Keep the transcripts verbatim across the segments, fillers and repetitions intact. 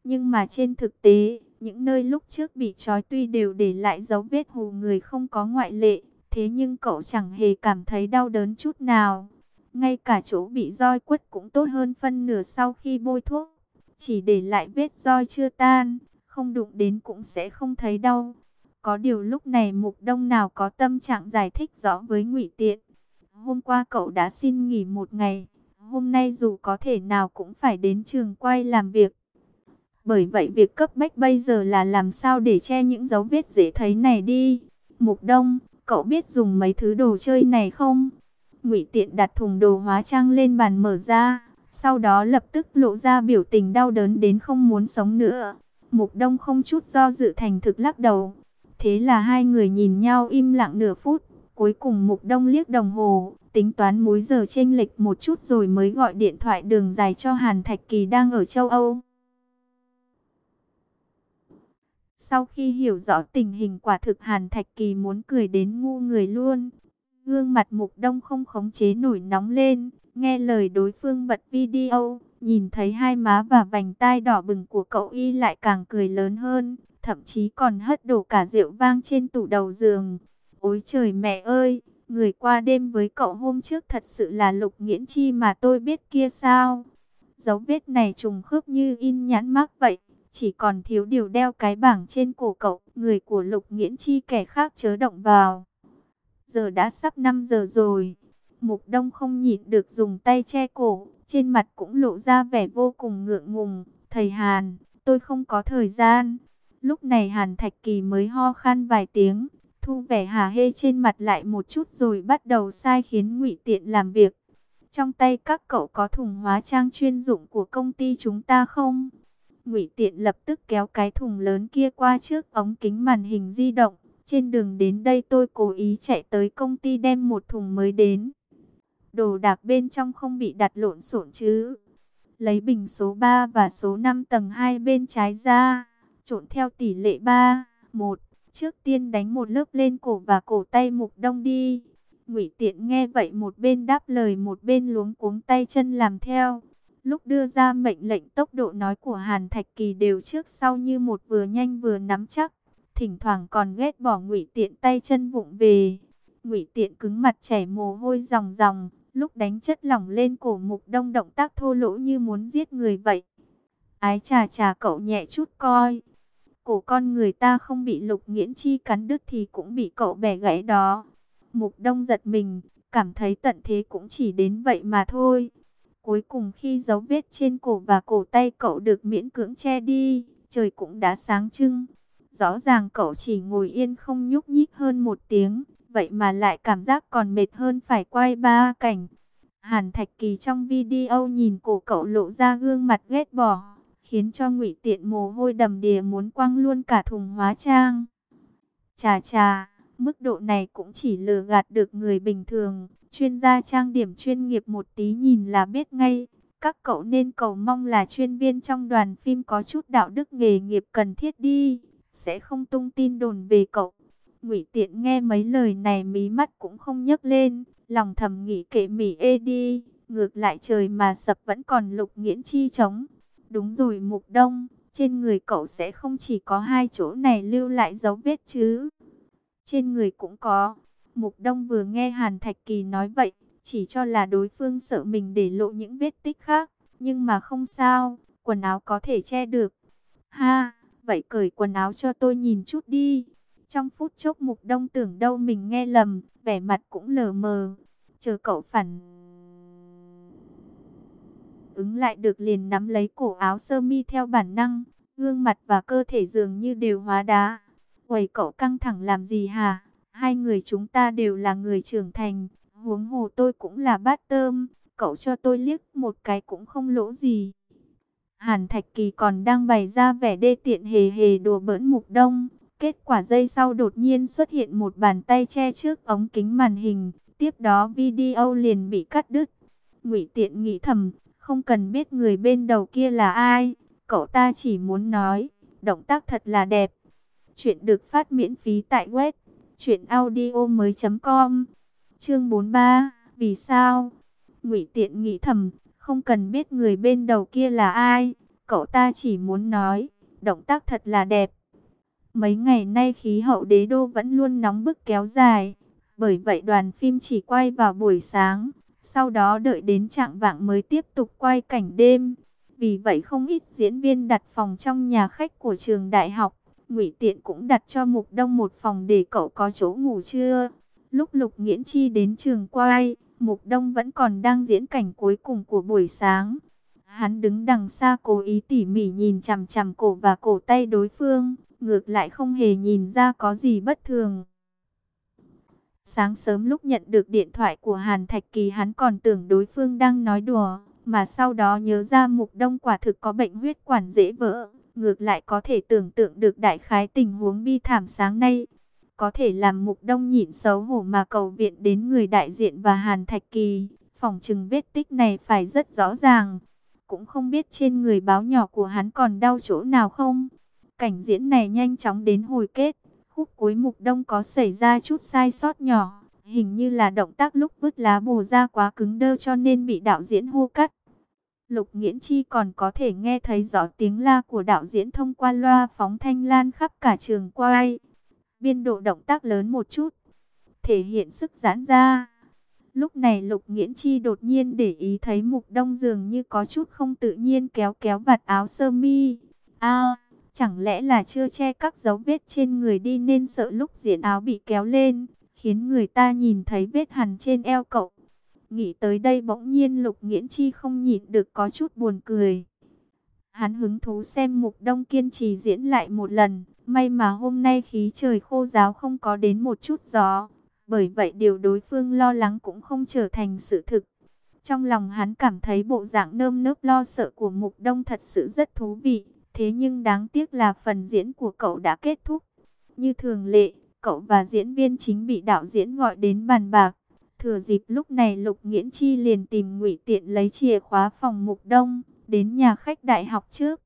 Nhưng mà trên thực tế, những nơi lúc trước bị trói tuy đều để lại dấu vết hù người không có ngoại lệ. Thế nhưng cậu chẳng hề cảm thấy đau đớn chút nào. Ngay cả chỗ bị roi quất cũng tốt hơn phân nửa sau khi bôi thuốc. Chỉ để lại vết roi chưa tan, không đụng đến cũng sẽ không thấy đau. Có điều lúc này Mục Đông nào có tâm trạng giải thích rõ với Ngụy Tiện. Hôm qua cậu đã xin nghỉ một ngày, hôm nay dù có thể nào cũng phải đến trường quay làm việc. Bởi vậy việc cấp bách bây giờ là làm sao để che những dấu vết dễ thấy này đi. Mục Đông, cậu biết dùng mấy thứ đồ chơi này không? Ngụy Tiện đặt thùng đồ hóa trang lên bàn mở ra, sau đó lập tức lộ ra biểu tình đau đớn đến không muốn sống nữa. Mục Đông không chút do dự thành thực lắc đầu. Thế là hai người nhìn nhau im lặng nửa phút. Cuối cùng Mục Đông liếc đồng hồ, tính toán múi giờ chênh lệch một chút rồi mới gọi điện thoại đường dài cho Hàn Thạch Kỳ đang ở châu Âu. Sau khi hiểu rõ tình hình, quả thực Hàn Thạch Kỳ muốn cười đến ngu người luôn. Gương mặt Mục Đông không khống chế nổi nóng lên, nghe lời đối phương bật video, nhìn thấy hai má và vành tai đỏ bừng của cậu y lại càng cười lớn hơn, thậm chí còn hất đổ cả rượu vang trên tủ đầu giường. Ôi trời mẹ ơi, người qua đêm với cậu hôm trước thật sự là Lục Nghiễn Chi mà tôi biết kia sao? Dấu vết này trùng khớp như in nhãn mác vậy. Chỉ còn thiếu điều đeo cái bảng trên cổ cậu. Người của Lục Nghiễn Chi kẻ khác chớ động vào. Giờ đã sắp năm giờ rồi. Mục Đông không nhịn được dùng tay che cổ. Trên mặt cũng lộ ra vẻ vô cùng ngượng ngùng. Thầy Hàn, tôi không có thời gian. Lúc này Hàn Thạch Kỳ mới ho khan vài tiếng, thu vẻ hả hê trên mặt lại một chút rồi bắt đầu sai khiến Ngụy Tiện làm việc. Trong tay các cậu có thùng hóa trang chuyên dụng của công ty chúng ta không? Ngụy Tiện lập tức kéo cái thùng lớn kia qua trước ống kính màn hình di động. Trên đường đến đây tôi cố ý chạy tới công ty đem một thùng mới đến. Đồ đạc bên trong không bị đặt lộn xộn chứ? Lấy bình số ba và số năm tầng hai bên trái ra, trộn theo tỷ lệ ba, một. Trước tiên đánh một lớp lên cổ và cổ tay Mục Đông đi. Ngụy Tiện nghe vậy một bên đáp lời một bên luống cuống tay chân làm theo. Lúc đưa ra mệnh lệnh, tốc độ nói của Hàn Thạch Kỳ đều trước sau như một, vừa nhanh vừa nắm chắc. Thỉnh thoảng còn ghét bỏ Ngụy Tiện tay chân vụng về. Ngụy Tiện cứng mặt chảy mồ hôi ròng ròng. Lúc đánh chất lỏng lên cổ Mục Đông động tác thô lỗ như muốn giết người vậy. Ái chà chà, cậu nhẹ chút coi. Cổ con người ta không bị Lục Nghiễn Chi cắn đứt thì cũng bị cậu bẻ gãy đó. Mục Đông giật mình, cảm thấy tận thế cũng chỉ đến vậy mà thôi. Cuối cùng khi dấu vết trên cổ và cổ tay cậu được miễn cưỡng che đi, trời cũng đã sáng trưng. Rõ ràng cậu chỉ ngồi yên không nhúc nhích hơn một tiếng, vậy mà lại cảm giác còn mệt hơn phải quay ba cảnh. Hàn Thạch Kỳ trong video nhìn cổ cậu lộ ra gương mặt ghét bỏ, khiến cho Ngụy Tiện mồ hôi đầm đìa muốn quăng luôn cả thùng hóa trang. Chà chà, mức độ này cũng chỉ lừa gạt được người bình thường. Chuyên gia trang điểm chuyên nghiệp một tí nhìn là biết ngay. Các cậu nên cầu mong là chuyên viên trong đoàn phim có chút đạo đức nghề nghiệp cần thiết đi, sẽ không tung tin đồn về cậu. Ngụy Tiện nghe mấy lời này mí mắt cũng không nhấc lên, lòng thầm nghĩ kệ mỉ ê đi, ngược lại trời mà sập vẫn còn Lục Nghiễn Chi chống. Đúng rồi Mục Đông, trên người cậu sẽ không chỉ có hai chỗ này lưu lại dấu vết chứ? Trên người cũng có. Mục Đông vừa nghe Hàn Thạch Kỳ nói vậy, chỉ cho là đối phương sợ mình để lộ những vết tích khác. Nhưng mà không sao, quần áo có thể che được. Ha, vậy cởi quần áo cho tôi nhìn chút đi. Trong phút chốc Mục Đông tưởng đâu mình nghe lầm, vẻ mặt cũng lờ mờ. Chờ cậu phản ứng lại được liền nắm lấy cổ áo sơ mi theo bản năng. Gương mặt và cơ thể dường như đều hóa đá. Uầy, cậu căng thẳng làm gì hả? Hai người chúng ta đều là người trưởng thành, huống hồ tôi cũng là bát tôm, cậu cho tôi liếc một cái cũng không lỗ gì. Hàn Thạch Kỳ còn đang bày ra vẻ đê tiện hề hề đùa bỡn Mục Đông, kết quả giây sau đột nhiên xuất hiện một bàn tay che trước ống kính màn hình, tiếp đó video liền bị cắt đứt. Ngụy Tiện nghĩ thầm, không cần biết người bên đầu kia là ai, cậu ta chỉ muốn nói, động tác thật là đẹp. Chuyện được phát miễn phí tại web truyện audio mới chấm com. Chương bốn mươi ba, vì sao? Ngụy Tiện nghĩ thầm, không cần biết người bên đầu kia là ai, Cậu ta chỉ muốn nói, động tác thật là đẹp. Mấy ngày nay khí hậu đế đô vẫn luôn nóng bức kéo dài. Bởi vậy đoàn phim chỉ quay vào buổi sáng. Sau đó đợi đến chạng vạng mới tiếp tục quay cảnh đêm. Vì vậy không ít diễn viên đặt phòng trong nhà khách của trường đại học. Ngụy Tiện cũng đặt cho Mục Đông một phòng để cậu có chỗ ngủ trưa. Lúc Lục Nghiễn Chi đến trường quay, Mục Đông vẫn còn đang diễn cảnh cuối cùng của buổi sáng. Hắn đứng đằng xa cố ý tỉ mỉ nhìn chằm chằm cổ và cổ tay đối phương, ngược lại không hề nhìn ra có gì bất thường. Sáng sớm lúc nhận được điện thoại của Hàn Thạch Kỳ, hắn còn tưởng đối phương đang nói đùa, mà sau đó nhớ ra Mục Đông quả thực có bệnh huyết quản dễ vỡ, ngược lại có thể tưởng tượng được đại khái tình huống bi thảm sáng nay. Có thể làm Mục Đông nhịn xấu hổ mà cầu viện đến người đại diện và Hàn Thạch Kỳ, phỏng chừng vết tích này phải rất rõ ràng. Cũng không biết trên người báo nhỏ của hắn còn đau chỗ nào không. Cảnh diễn này nhanh chóng đến hồi kết. Khúc cuối Mục Đông có xảy ra chút sai sót nhỏ. Hình như là động tác lúc vứt lá bồ ra quá cứng đơ cho nên bị đạo diễn hô cắt. Lục Nghiễn Chi còn có thể nghe thấy rõ tiếng la của đạo diễn thông qua loa phóng thanh lan khắp cả trường quay. Biên độ động tác lớn một chút, thể hiện sức giãn ra. Lúc này Lục Nghiễn Chi đột nhiên để ý thấy Mục Đông dường như có chút không tự nhiên kéo kéo vạt áo sơ mi. À, chẳng lẽ là chưa che các dấu vết trên người đi nên sợ lúc diễn áo bị kéo lên, khiến người ta nhìn thấy vết hằn trên eo cậu. Nghĩ tới đây bỗng nhiên Lục Nghiễn Chi không nhịn được có chút buồn cười. Hắn hứng thú xem Mục Đông kiên trì diễn lại một lần. May mà hôm nay khí trời khô ráo không có đến một chút gió. Bởi vậy điều đối phương lo lắng cũng không trở thành sự thực. Trong lòng hắn cảm thấy bộ dạng nơm nớp lo sợ của Mục Đông thật sự rất thú vị. Thế nhưng đáng tiếc là phần diễn của cậu đã kết thúc. Như thường lệ, cậu và diễn viên chính bị đạo diễn gọi đến bàn bạc. Thừa dịp lúc này Lục Nghiễn Chi liền tìm Ngụy Tiện lấy chìa khóa phòng Mục Đông, đến nhà khách đại học trước.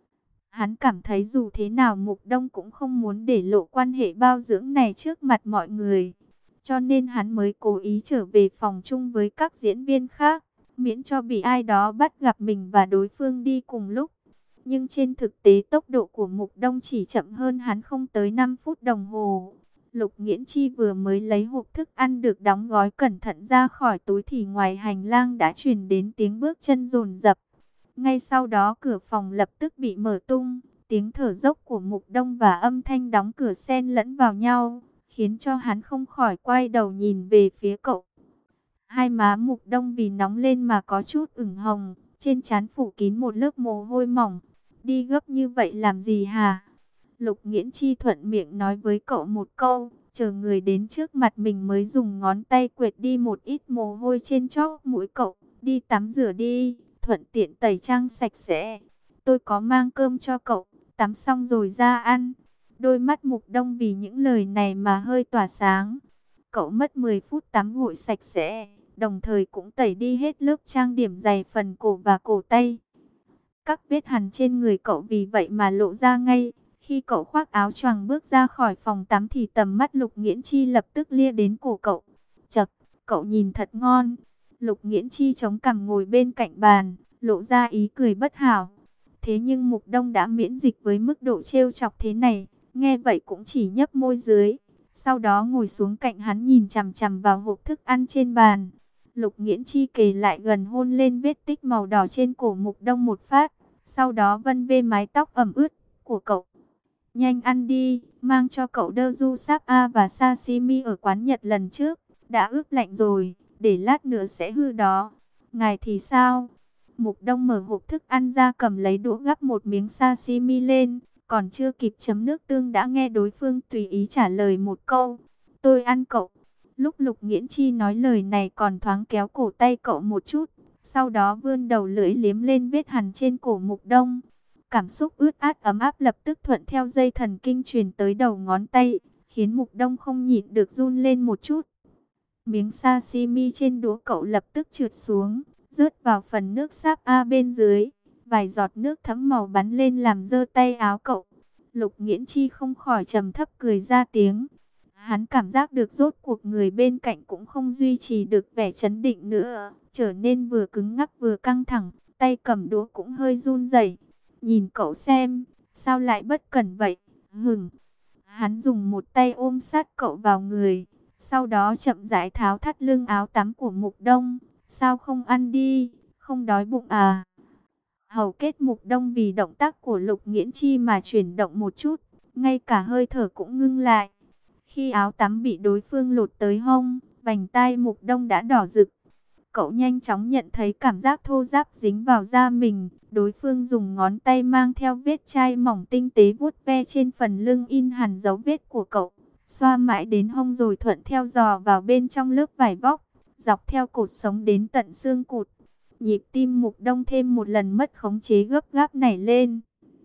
Hắn cảm thấy dù thế nào Mục Đông cũng không muốn để lộ quan hệ bao dưỡng này trước mặt mọi người. Cho nên hắn mới cố ý trở về phòng chung với các diễn viên khác, miễn cho bị ai đó bắt gặp mình và đối phương đi cùng lúc. Nhưng trên thực tế tốc độ của Mục Đông chỉ chậm hơn hắn không tới năm phút đồng hồ. Lục Nghiễn Chi vừa mới lấy hộp thức ăn được đóng gói cẩn thận ra khỏi túi thì ngoài hành lang đã truyền đến tiếng bước chân dồn dập. Ngay sau đó cửa phòng lập tức bị mở tung, tiếng thở dốc của Mục Đông và âm thanh đóng cửa xen lẫn vào nhau, khiến cho hắn không khỏi quay đầu nhìn về phía cậu. Hai má Mục Đông vì nóng lên mà có chút ửng hồng, trên trán phủ kín một lớp mồ hôi mỏng. Đi gấp như vậy làm gì hả? Lục Nghiễn Chi thuận miệng nói với cậu một câu, chờ người đến trước mặt mình mới dùng ngón tay quệt đi một ít mồ hôi trên chóp mũi cậu. Đi tắm rửa đi, thuận tiện tẩy trang sạch sẽ. Tôi có mang cơm cho cậu, tắm xong rồi ra ăn. Đôi mắt Mục Đông vì những lời này mà hơi tỏa sáng. Cậu mất mười phút tắm gội sạch sẽ, đồng thời cũng tẩy đi hết lớp trang điểm dày phần cổ và cổ tay. Các vết hằn trên người cậu vì vậy mà lộ ra ngay. Khi cậu khoác áo choàng bước ra khỏi phòng tắm thì tầm mắt Lục Nghiễn Chi lập tức lia đến cổ cậu. Chậc, cậu nhìn thật ngon. Lục Nghiễn Chi chống cằm ngồi bên cạnh bàn, lộ ra ý cười bất hảo. Thế nhưng Mục Đông đã miễn dịch với mức độ trêu chọc thế này, nghe vậy cũng chỉ nhấp môi dưới. Sau đó ngồi xuống cạnh hắn nhìn chằm chằm vào hộp thức ăn trên bàn. Lục Nghiễn Chi kề lại gần hôn lên vết tích màu đỏ trên cổ Mục Đông một phát, sau đó vân vê mái tóc ẩm ướt của cậu. Nhanh ăn đi, mang cho cậu đơ du sáp A và sashimi ở quán Nhật lần trước, đã ướp lạnh rồi, để lát nữa sẽ hư đó. Ngài thì sao? Mục Đông mở hộp thức ăn ra cầm lấy đũa gắp một miếng sashimi lên, còn chưa kịp chấm nước tương đã nghe đối phương tùy ý trả lời một câu. Tôi ăn cậu. Lúc Lục Nghiễn Chi nói lời này còn thoáng kéo cổ tay cậu một chút, sau đó vươn đầu lưỡi liếm lên vết hằn trên cổ Mục Đông. Cảm xúc ướt át ấm áp lập tức thuận theo dây thần kinh truyền tới đầu ngón tay, khiến Mục Đông không nhịn được run lên một chút. Miếng sashimi trên đũa cậu lập tức trượt xuống, rớt vào phần nước sáp A bên dưới. Vài giọt nước thấm màu bắn lên làm dơ tay áo cậu. Lục Nghiễn Chi không khỏi trầm thấp cười ra tiếng. Hắn cảm giác được rốt cuộc người bên cạnh cũng không duy trì được vẻ trấn định nữa, trở nên vừa cứng ngắc vừa căng thẳng, tay cầm đũa cũng hơi run rẩy. Nhìn cậu xem, sao lại bất cẩn vậy? Hừng. Hắn dùng một tay ôm sát cậu vào người, sau đó chậm rãi tháo thắt lưng áo tắm của Mục Đông. Sao không ăn đi, không đói bụng à? Hầu kết Mục Đông vì động tác của Lục Nghiễn Chi mà chuyển động một chút, ngay cả hơi thở cũng ngưng lại. Khi áo tắm bị đối phương lột tới hông, vành tai Mục Đông đã đỏ rực. Cậu nhanh chóng nhận thấy cảm giác thô ráp dính vào da mình. Đối phương dùng ngón tay mang theo vết chai mỏng tinh tế vuốt ve trên phần lưng in hẳn dấu vết của cậu. Xoa mãi đến hông rồi thuận theo dò vào bên trong lớp vải vóc, dọc theo cột sống đến tận xương cụt. Nhịp tim Mục Đông thêm một lần mất khống chế gấp gáp nảy lên.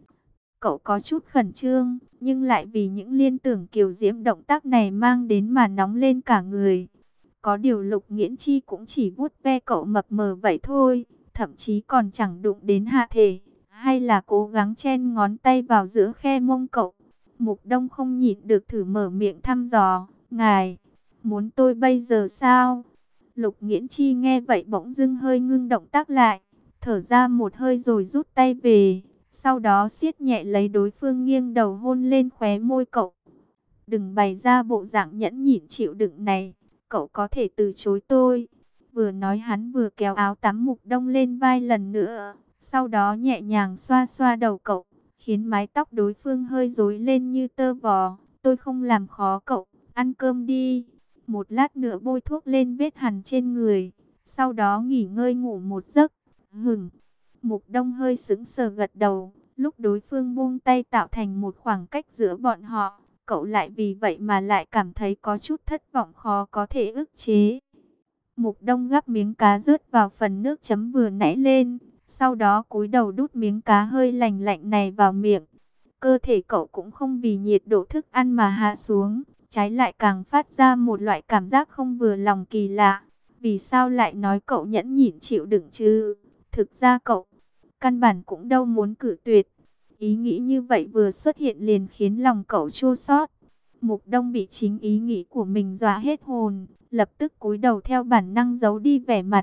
Cậu có chút khẩn trương, nhưng lại vì những liên tưởng kiều diễm động tác này mang đến mà nóng lên cả người. Có điều Lục Nghiễn Chi cũng chỉ vuốt ve cậu mập mờ vậy thôi, thậm chí còn chẳng đụng đến hạ thể, hay là cố gắng chen ngón tay vào giữa khe mông cậu. Mục Đông không nhịn được thử mở miệng thăm dò, ngài, muốn tôi bây giờ sao? Lục Nghiễn Chi nghe vậy bỗng dưng hơi ngưng động tác lại, thở ra một hơi rồi rút tay về, sau đó siết nhẹ lấy đối phương nghiêng đầu hôn lên khóe môi cậu. Đừng bày ra bộ dạng nhẫn nhịn chịu đựng này, cậu có thể từ chối tôi. Vừa nói hắn vừa kéo áo tắm Mục Đông lên vai lần nữa, sau đó nhẹ nhàng xoa xoa đầu cậu, khiến mái tóc đối phương hơi rối lên như tơ vò. Tôi không làm khó cậu, ăn cơm đi. Một lát nữa bôi thuốc lên vết hằn trên người, sau đó nghỉ ngơi ngủ một giấc. Hửng. Mục Đông hơi sững sờ gật đầu, lúc đối phương buông tay tạo thành một khoảng cách giữa bọn họ. Cậu lại vì vậy mà lại cảm thấy có chút thất vọng khó có thể ức chế. Mục Đông gắp miếng cá rớt vào phần nước chấm vừa nãy lên, sau đó cúi đầu đút miếng cá hơi lành lạnh này vào miệng. Cơ thể cậu cũng không vì nhiệt độ thức ăn mà hạ xuống, trái lại càng phát ra một loại cảm giác không vừa lòng kỳ lạ. Vì sao lại nói cậu nhẫn nhịn chịu đựng chứ? Thực ra cậu căn bản cũng đâu muốn cự tuyệt. Ý nghĩ như vậy vừa xuất hiện liền khiến lòng cậu chua xót. Mục Đông bị chính ý nghĩ của mình dọa hết hồn, lập tức cúi đầu theo bản năng giấu đi vẻ mặt.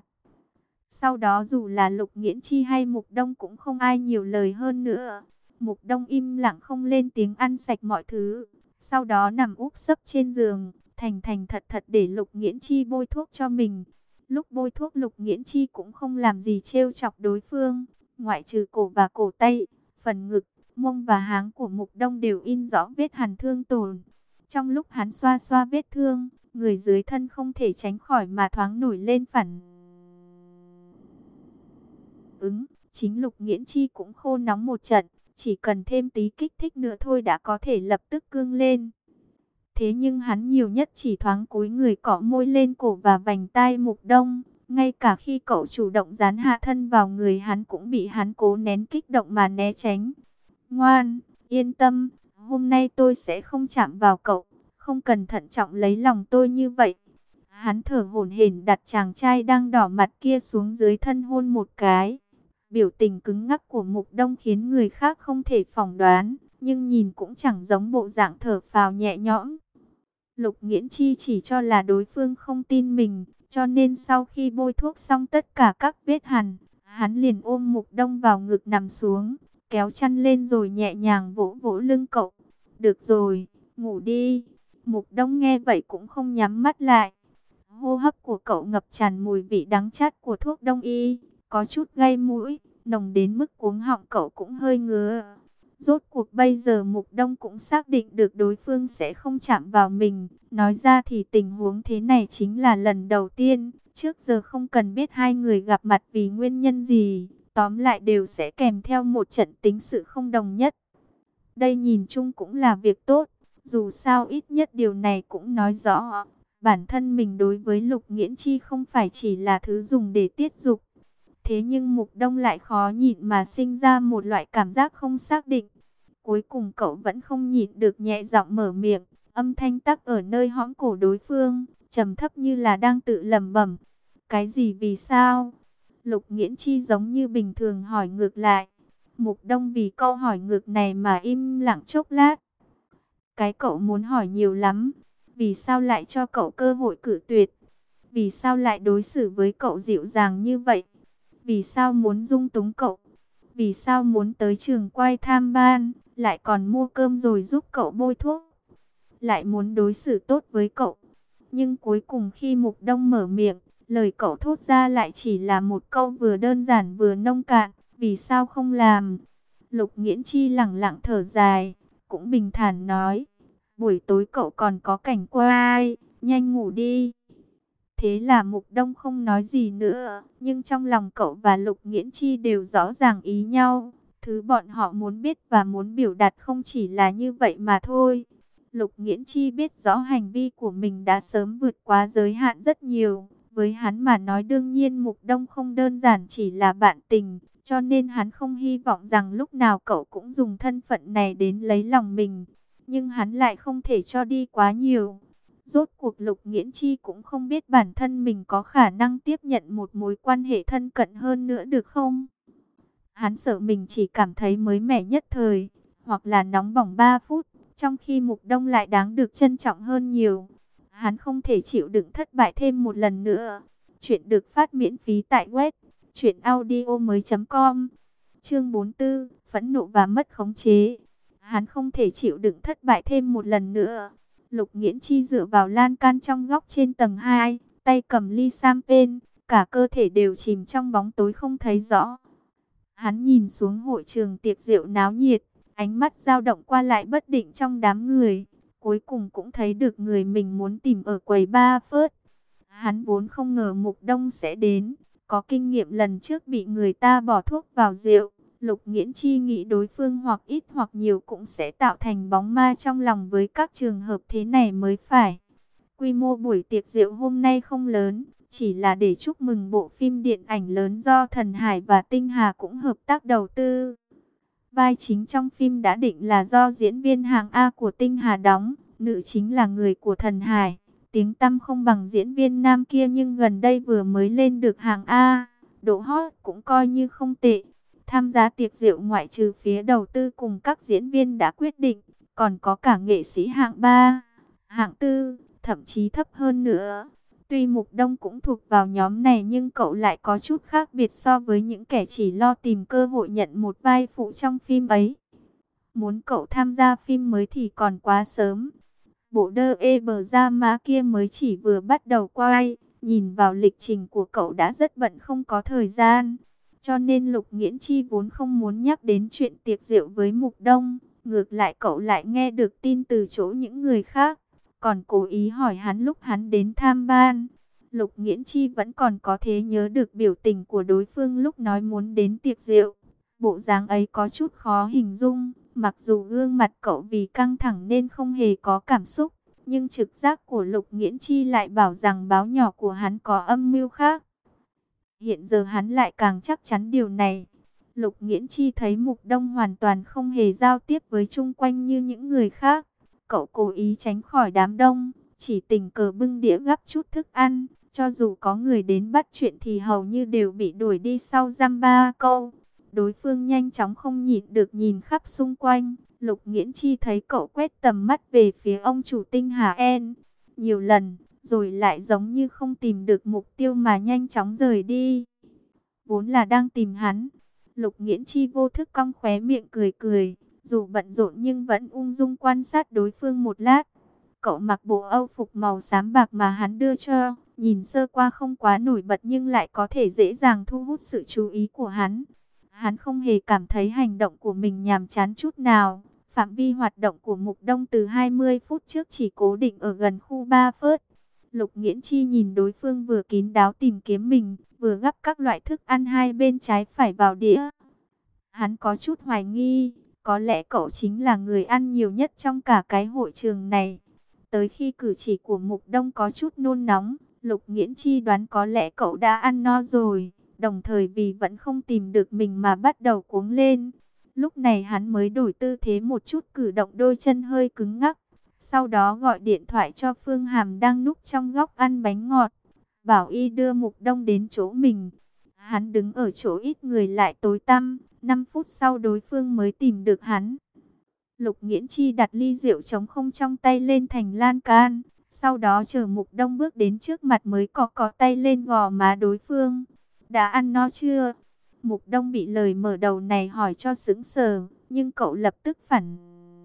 Sau đó dù là Lục Nghiễn Chi hay Mục Đông cũng không ai nhiều lời hơn nữa. Mục Đông im lặng không lên tiếng ăn sạch mọi thứ, sau đó nằm úp sấp trên giường, thành thành thật thật để Lục Nghiễn Chi bôi thuốc cho mình. Lúc bôi thuốc Lục Nghiễn Chi cũng không làm gì trêu chọc đối phương, ngoại trừ cổ và cổ tay, phần ngực, mông và háng của Mục Đông đều in rõ vết hằn thương tổn. Trong lúc hắn xoa xoa vết thương, người dưới thân không thể tránh khỏi mà thoáng nổi lên phản ứng. Chính Lục Nghiễn Chi cũng khô nóng một trận, chỉ cần thêm tí kích thích nữa thôi đã có thể lập tức cương lên. Thế nhưng hắn nhiều nhất chỉ thoáng cúi người cọ môi lên cổ và vành tai Mục Đông. Ngay cả khi cậu chủ động dán hạ thân vào người hắn cũng bị hắn cố nén kích động mà né tránh. Ngoan, yên tâm, hôm nay tôi sẽ không chạm vào cậu, không cần thận trọng lấy lòng tôi như vậy. Hắn thở hổn hển đặt chàng trai đang đỏ mặt kia xuống dưới thân hôn một cái. Biểu tình cứng ngắc của Mục Đông khiến người khác không thể phỏng đoán, nhưng nhìn cũng chẳng giống bộ dạng thở phào nhẹ nhõm. Lục Nghiễn Chi chỉ cho là đối phương không tin mình, cho nên sau khi bôi thuốc xong tất cả các vết hằn, hắn liền ôm Mục Đông vào ngực nằm xuống, kéo chăn lên rồi nhẹ nhàng vỗ vỗ lưng cậu. Được rồi, ngủ đi. Mục Đông nghe vậy cũng không nhắm mắt lại. Hô hấp của cậu ngập tràn mùi vị đắng chát của thuốc đông y, có chút gây mũi, nồng đến mức cuống họng cậu cũng hơi ngứa. Rốt cuộc bây giờ Mục Đông cũng xác định được đối phương sẽ không chạm vào mình. Nói ra thì tình huống thế này chính là lần đầu tiên. Trước giờ không cần biết hai người gặp mặt vì nguyên nhân gì, tóm lại đều sẽ kèm theo một trận tính sự không đồng nhất. Đây nhìn chung cũng là việc tốt. Dù sao ít nhất điều này cũng nói rõ bản thân mình đối với Lục Nghiễn Chi không phải chỉ là thứ dùng để tiết dục. Thế nhưng Mục Đông lại khó nhịn mà sinh ra một loại cảm giác không xác định. Cuối cùng cậu vẫn không nhịn được nhẹ giọng mở miệng, âm thanh tắc ở nơi hõm cổ đối phương, trầm thấp như là đang tự lẩm bẩm. Cái gì vì sao? Lục Nghiễn Chi giống như bình thường hỏi ngược lại. Mục Đông vì câu hỏi ngược này mà im lặng chốc lát. Cái cậu muốn hỏi nhiều lắm. Vì sao lại cho cậu cơ hội cự tuyệt? Vì sao lại đối xử với cậu dịu dàng như vậy? Vì sao muốn dung túng cậu? vì sao muốn tới trường quay tham ban, lại còn mua cơm rồi giúp cậu bôi thuốc, lại muốn đối xử tốt với cậu. Nhưng cuối cùng khi Mục Đông mở miệng, lời cậu thốt ra lại chỉ là một câu vừa đơn giản vừa nông cạn, vì sao không làm. Lục Nghiễn Chi lẳng lặng thở dài, cũng bình thản nói, buổi tối cậu còn có cảnh quay, nhanh ngủ đi. Thế là Mục Đông không nói gì nữa, nhưng trong lòng cậu và Lục Nghiễn Chi đều rõ ràng ý nhau. Thứ bọn họ muốn biết và muốn biểu đạt không chỉ là như vậy mà thôi. Lục Nghiễn Chi biết rõ hành vi của mình đã sớm vượt quá giới hạn rất nhiều. Với hắn mà nói đương nhiên Mục Đông không đơn giản chỉ là bạn tình, cho nên hắn không hy vọng rằng lúc nào cậu cũng dùng thân phận này đến lấy lòng mình. Nhưng hắn lại không thể cho đi quá nhiều. Rốt cuộc Lục Nghiễn Chi cũng không biết bản thân mình có khả năng tiếp nhận một mối quan hệ thân cận hơn nữa được không? Hắn sợ mình chỉ cảm thấy mới mẻ nhất thời, hoặc là nóng bỏng ba phút, trong khi Mục Đông lại đáng được trân trọng hơn nhiều. Hắn không thể chịu đựng thất bại thêm một lần nữa. Chuyện được phát miễn phí tại web truyện audio mới chấm com. Chương bốn mươi tư, phẫn nộ và mất khống chế. Hắn không thể chịu đựng thất bại thêm một lần nữa. Lục Nghiễn Chi dựa vào lan can trong góc trên tầng hai, tay cầm ly champagne, cả cơ thể đều chìm trong bóng tối không thấy rõ. Hắn nhìn xuống hội trường tiệc rượu náo nhiệt, ánh mắt dao động qua lại bất định trong đám người, cuối cùng cũng thấy được người mình muốn tìm ở quầy ba phớt. Hắn vốn không ngờ Mục Đông sẽ đến, có kinh nghiệm lần trước bị người ta bỏ thuốc vào rượu. Lục Nghiễn Chi nghĩ đối phương hoặc ít hoặc nhiều cũng sẽ tạo thành bóng ma trong lòng với các trường hợp thế này mới phải. Quy mô buổi tiệc rượu hôm nay không lớn, chỉ là để chúc mừng bộ phim điện ảnh lớn do Thần Hải và Tinh Hà cũng hợp tác đầu tư. Vai chính trong phim đã định là do diễn viên hạng A của Tinh Hà đóng, nữ chính là người của Thần Hải. Tiếng tăm không bằng diễn viên nam kia nhưng gần đây vừa mới lên được hạng A, độ hot cũng coi như không tệ. Tham gia tiệc rượu ngoại trừ phía đầu tư cùng các diễn viên đã quyết định, còn có cả nghệ sĩ hạng ba, hạng tư, thậm chí thấp hơn nữa. Tuy Mục Đông cũng thuộc vào nhóm này nhưng cậu lại có chút khác biệt so với những kẻ chỉ lo tìm cơ hội nhận một vai phụ trong phim ấy. Muốn cậu tham gia phim mới thì còn quá sớm. Bộ đơ e bờ ra má kia mới chỉ vừa bắt đầu quay, nhìn vào lịch trình của cậu đã rất bận không có thời gian. Cho nên Lục Nghiễn Chi vốn không muốn nhắc đến chuyện tiệc rượu với Mục Đông. Ngược lại cậu lại nghe được tin từ chỗ những người khác, còn cố ý hỏi hắn lúc hắn đến tham ban. Lục Nghiễn Chi vẫn còn có thể nhớ được biểu tình của đối phương lúc nói muốn đến tiệc rượu. Bộ dáng ấy có chút khó hình dung, mặc dù gương mặt cậu vì căng thẳng nên không hề có cảm xúc, nhưng trực giác của Lục Nghiễn Chi lại bảo rằng báo nhỏ của hắn có âm mưu khác. Hiện giờ hắn lại càng chắc chắn điều này. Lục Nghiễn Chi thấy Mục Đông hoàn toàn không hề giao tiếp với chung quanh như những người khác. Cậu cố ý tránh khỏi đám đông, chỉ tình cờ bưng đĩa gắp chút thức ăn. Cho dù có người đến bắt chuyện thì hầu như đều bị đuổi đi sau dăm ba câu. Đối phương nhanh chóng không nhịn được nhìn khắp xung quanh. Lục Nghiễn Chi thấy cậu quét tầm mắt về phía ông chủ Tinh Hà En nhiều lần, rồi lại giống như không tìm được mục tiêu mà nhanh chóng rời đi. Vốn là đang tìm hắn. Lục Nghiễn Chi vô thức cong khóe miệng cười cười, dù bận rộn nhưng vẫn ung dung quan sát đối phương một lát. Cậu mặc bộ âu phục màu xám bạc mà hắn đưa cho, nhìn sơ qua không quá nổi bật nhưng lại có thể dễ dàng thu hút sự chú ý của hắn. Hắn không hề cảm thấy hành động của mình nhàm chán chút nào. Phạm vi hoạt động của Mục Đông từ hai mươi phút trước chỉ cố định ở gần khu ba phớt. Lục Nghiễn Chi nhìn đối phương vừa kín đáo tìm kiếm mình, vừa gắp các loại thức ăn hai bên trái phải vào đĩa. Hắn có chút hoài nghi, có lẽ cậu chính là người ăn nhiều nhất trong cả cái hội trường này. Tới khi cử chỉ của Mục Đông có chút nôn nóng, Lục Nghiễn Chi đoán có lẽ cậu đã ăn no rồi, đồng thời vì vẫn không tìm được mình mà bắt đầu cuống lên. Lúc này hắn mới đổi tư thế một chút, cử động đôi chân hơi cứng ngắc. Sau đó gọi điện thoại cho Phương Hàm đang núp trong góc ăn bánh ngọt, bảo y đưa Mục Đông đến chỗ mình. Hắn đứng ở chỗ ít người lại tối tăm, năm phút sau đối phương mới tìm được hắn. Lục Nghiễn Chi đặt ly rượu trống không trong tay lên thành lan can, sau đó chờ Mục Đông bước đến trước mặt mới cọ cọ tay lên gò má đối phương. Đã ăn no chưa? Mục Đông bị lời mở đầu này hỏi cho sững sờ, nhưng cậu lập tức phản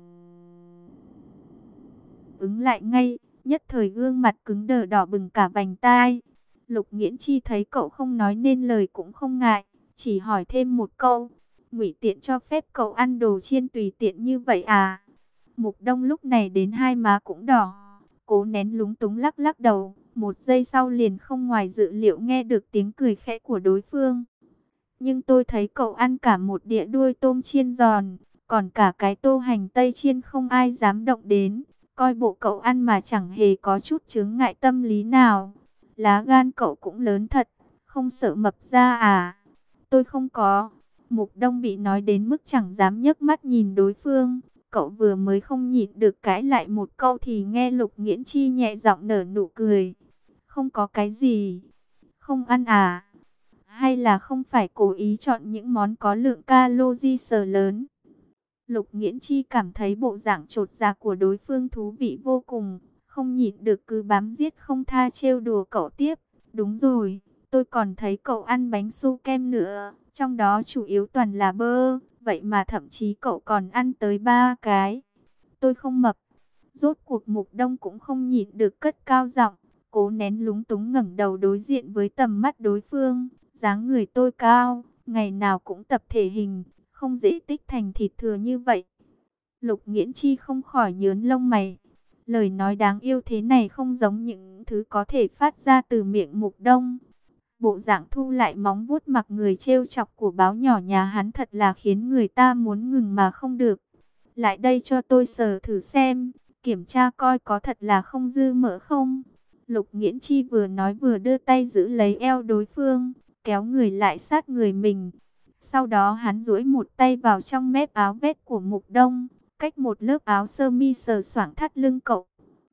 ứng lại ngay, nhất thời gương mặt cứng đờ đỏ bừng cả vành tai. Lục Nghiễn Chi thấy cậu không nói nên lời cũng không ngại, chỉ hỏi thêm một câu, Ngụy Tiện cho phép cậu ăn đồ chiên tùy tiện như vậy à? Mục Đông lúc này đến hai má cũng đỏ, cố nén lúng túng lắc lắc đầu, một giây sau liền không ngoài dự liệu nghe được tiếng cười khẽ của đối phương. Nhưng tôi thấy cậu ăn cả một đĩa đuôi tôm chiên giòn, còn cả cái tô hành tây chiên không ai dám động đến, coi bộ cậu ăn mà chẳng hề có chút chướng ngại tâm lý nào. Lá gan cậu cũng lớn thật, không sợ mập ra à? Tôi không có. Mục Đông bị nói đến mức chẳng dám nhấc mắt nhìn đối phương. Cậu vừa mới không nhịn được cãi lại một câu thì nghe Lục Nghiễn Chi nhẹ giọng nở nụ cười. Không có cái gì. Không ăn à? Hay là không phải cố ý chọn những món có lượng calo sờ lớn? Lục Nghiễn Chi cảm thấy bộ dạng chột dạ của đối phương thú vị vô cùng, không nhịn được cứ bám giết không tha trêu đùa cậu tiếp. Đúng rồi, tôi còn thấy cậu ăn bánh su kem nữa, trong đó chủ yếu toàn là bơ, vậy mà thậm chí cậu còn ăn tới ba cái. Tôi không mập. Rốt cuộc Mục Đông cũng không nhịn được cất cao giọng, cố nén lúng túng ngẩng đầu đối diện với tầm mắt đối phương. Dáng người tôi cao, ngày nào cũng tập thể hình, không dễ tích thành thịt thừa như vậy. Lục Nghiễn Chi không khỏi nhớn lông mày. Lời nói đáng yêu thế này không giống những thứ có thể phát ra từ miệng Mục Đông. Bộ dạng thu lại móng vuốt mặc người trêu chọc của báo nhỏ nhà hắn thật là khiến người ta muốn ngừng mà không được. Lại đây cho tôi sờ thử xem, kiểm tra coi có thật là không dư mỡ không. Lục Nghiễn Chi vừa nói vừa đưa tay giữ lấy eo đối phương, kéo người lại sát người mình. Sau đó hắn duỗi một tay vào trong mép áo vest của Mục Đông, cách một lớp áo sơ mi sờ soạng thắt lưng cậu.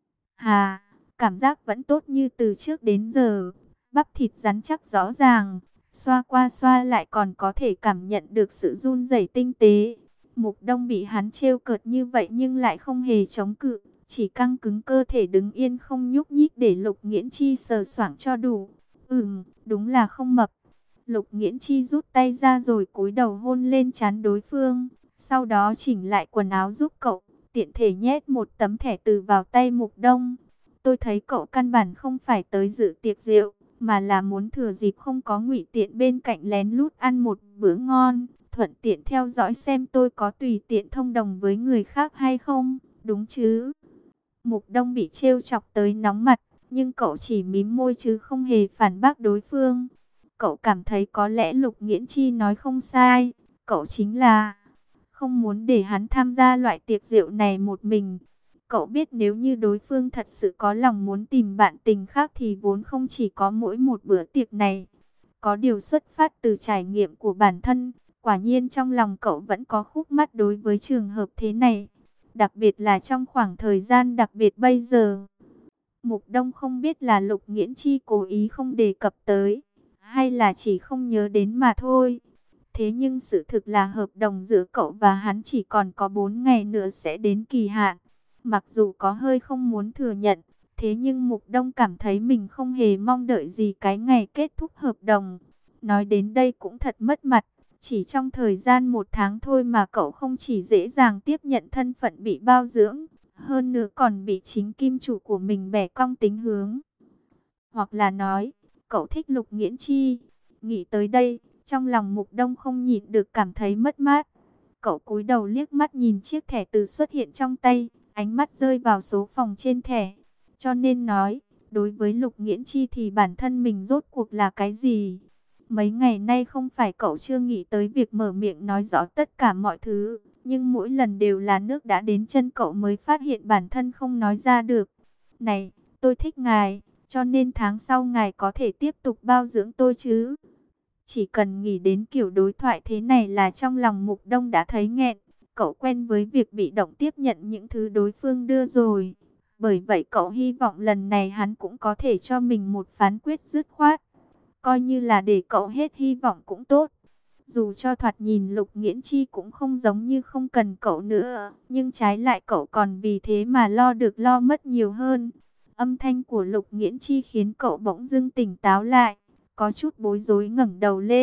Hà, cảm giác vẫn tốt như từ trước đến giờ, bắp thịt rắn chắc rõ ràng, xoa qua xoa lại còn có thể cảm nhận được sự run rẩy tinh tế. Mục Đông bị hắn trêu cợt như vậy nhưng lại không hề chống cự, chỉ căng cứng cơ thể đứng yên không nhúc nhích để Lục Nghiễn Chi sờ soạng cho đủ. Ừm, đúng là không mập. Lục Nghiễn Chi rút tay ra rồi cúi đầu hôn lên trán đối phương, sau đó chỉnh lại quần áo giúp cậu, tiện thể nhét một tấm thẻ từ vào tay Mục Đông. Tôi thấy cậu căn bản không phải tới dự tiệc rượu, mà là muốn thừa dịp không có Ngụy Tiện bên cạnh lén lút ăn một bữa ngon, thuận tiện theo dõi xem tôi có tùy tiện thông đồng với người khác hay không, đúng chứ? Mục Đông bị trêu chọc tới nóng mặt, nhưng cậu chỉ mím môi chứ không hề phản bác đối phương. Cậu cảm thấy có lẽ Lục Nghiễn Chi nói không sai, cậu chính là không muốn để hắn tham gia loại tiệc rượu này một mình. Cậu biết nếu như đối phương thật sự có lòng muốn tìm bạn tình khác thì vốn không chỉ có mỗi một bữa tiệc này. Có điều xuất phát từ trải nghiệm của bản thân, quả nhiên trong lòng cậu vẫn có khúc mắc đối với trường hợp thế này. Đặc biệt là trong khoảng thời gian đặc biệt bây giờ. Mục Đông không biết là Lục Nghiễn Chi cố ý không đề cập tới, hay là chỉ không nhớ đến mà thôi. Thế nhưng sự thực là hợp đồng giữa cậu và hắn chỉ còn có bốn ngày nữa sẽ đến kỳ hạn. Mặc dù có hơi không muốn thừa nhận, thế nhưng Mục Đông cảm thấy mình không hề mong đợi gì cái ngày kết thúc hợp đồng. Nói đến đây cũng thật mất mặt, chỉ trong thời gian một tháng thôi mà cậu không chỉ dễ dàng tiếp nhận thân phận bị bao dưỡng, hơn nữa còn bị chính kim chủ của mình bẻ cong tính hướng. Hoặc là nói, cậu thích Lục Nghiễn Chi. Nghĩ tới đây, trong lòng Mục Đông không nhịn được cảm thấy mất mát. Cậu cúi đầu liếc mắt nhìn chiếc thẻ từ xuất hiện trong tay, ánh mắt rơi vào số phòng trên thẻ. Cho nên nói, đối với Lục Nghiễn Chi thì bản thân mình rốt cuộc là cái gì? Mấy ngày nay không phải cậu chưa nghĩ tới việc mở miệng nói rõ tất cả mọi thứ, nhưng mỗi lần đều là nước đã đến chân cậu mới phát hiện bản thân không nói ra được. Này, tôi thích ngài, cho nên tháng sau ngài có thể tiếp tục bao dưỡng tôi chứ? Chỉ cần nghĩ đến kiểu đối thoại thế này là trong lòng Mục Đông đã thấy nghẹn. Cậu quen với việc bị động tiếp nhận những thứ đối phương đưa rồi. Bởi vậy cậu hy vọng lần này hắn cũng có thể cho mình một phán quyết dứt khoát. Coi như là để cậu hết hy vọng cũng tốt. Dù cho thoạt nhìn Lục Nghiễn Chi cũng không giống như không cần cậu nữa, nhưng trái lại cậu còn vì thế mà lo được lo mất nhiều hơn. Âm thanh của Lục Nghiễn Chi khiến cậu bỗng dưng tỉnh táo lại, có chút bối rối ngẩng đầu lên,